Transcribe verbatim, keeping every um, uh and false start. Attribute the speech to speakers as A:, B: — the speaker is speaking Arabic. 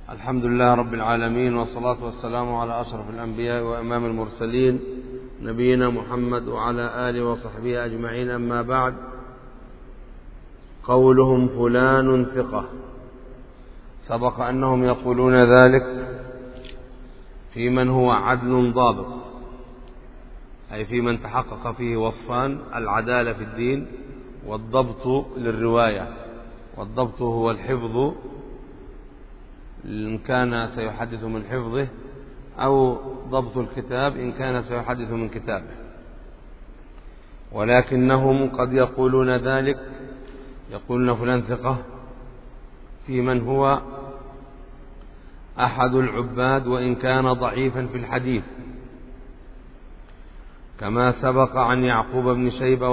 A: الحمد لله رب العالمين، والصلاة والسلام على أشرف الأنبياء وإمام المرسلين نبينا محمد وعلى آله وصحبه أجمعين. أما بعد، قولهم فلان ثقة، سبق أنهم يقولون ذلك في من هو عدل ضابط، أي في من تحقق فيه وصفان: العدالة في الدين والضبط للرواية. والضبط هو الحفظ إن كان سيحدث من حفظه، أو ضبط الكتاب إن كان سيحدث من كتابه. ولكنهم قد يقولون ذلك، يقولون فلان ثقة في من هو أحد العباد وإن كان ضعيفا في الحديث، كما سبق عن يعقوب بن شيبة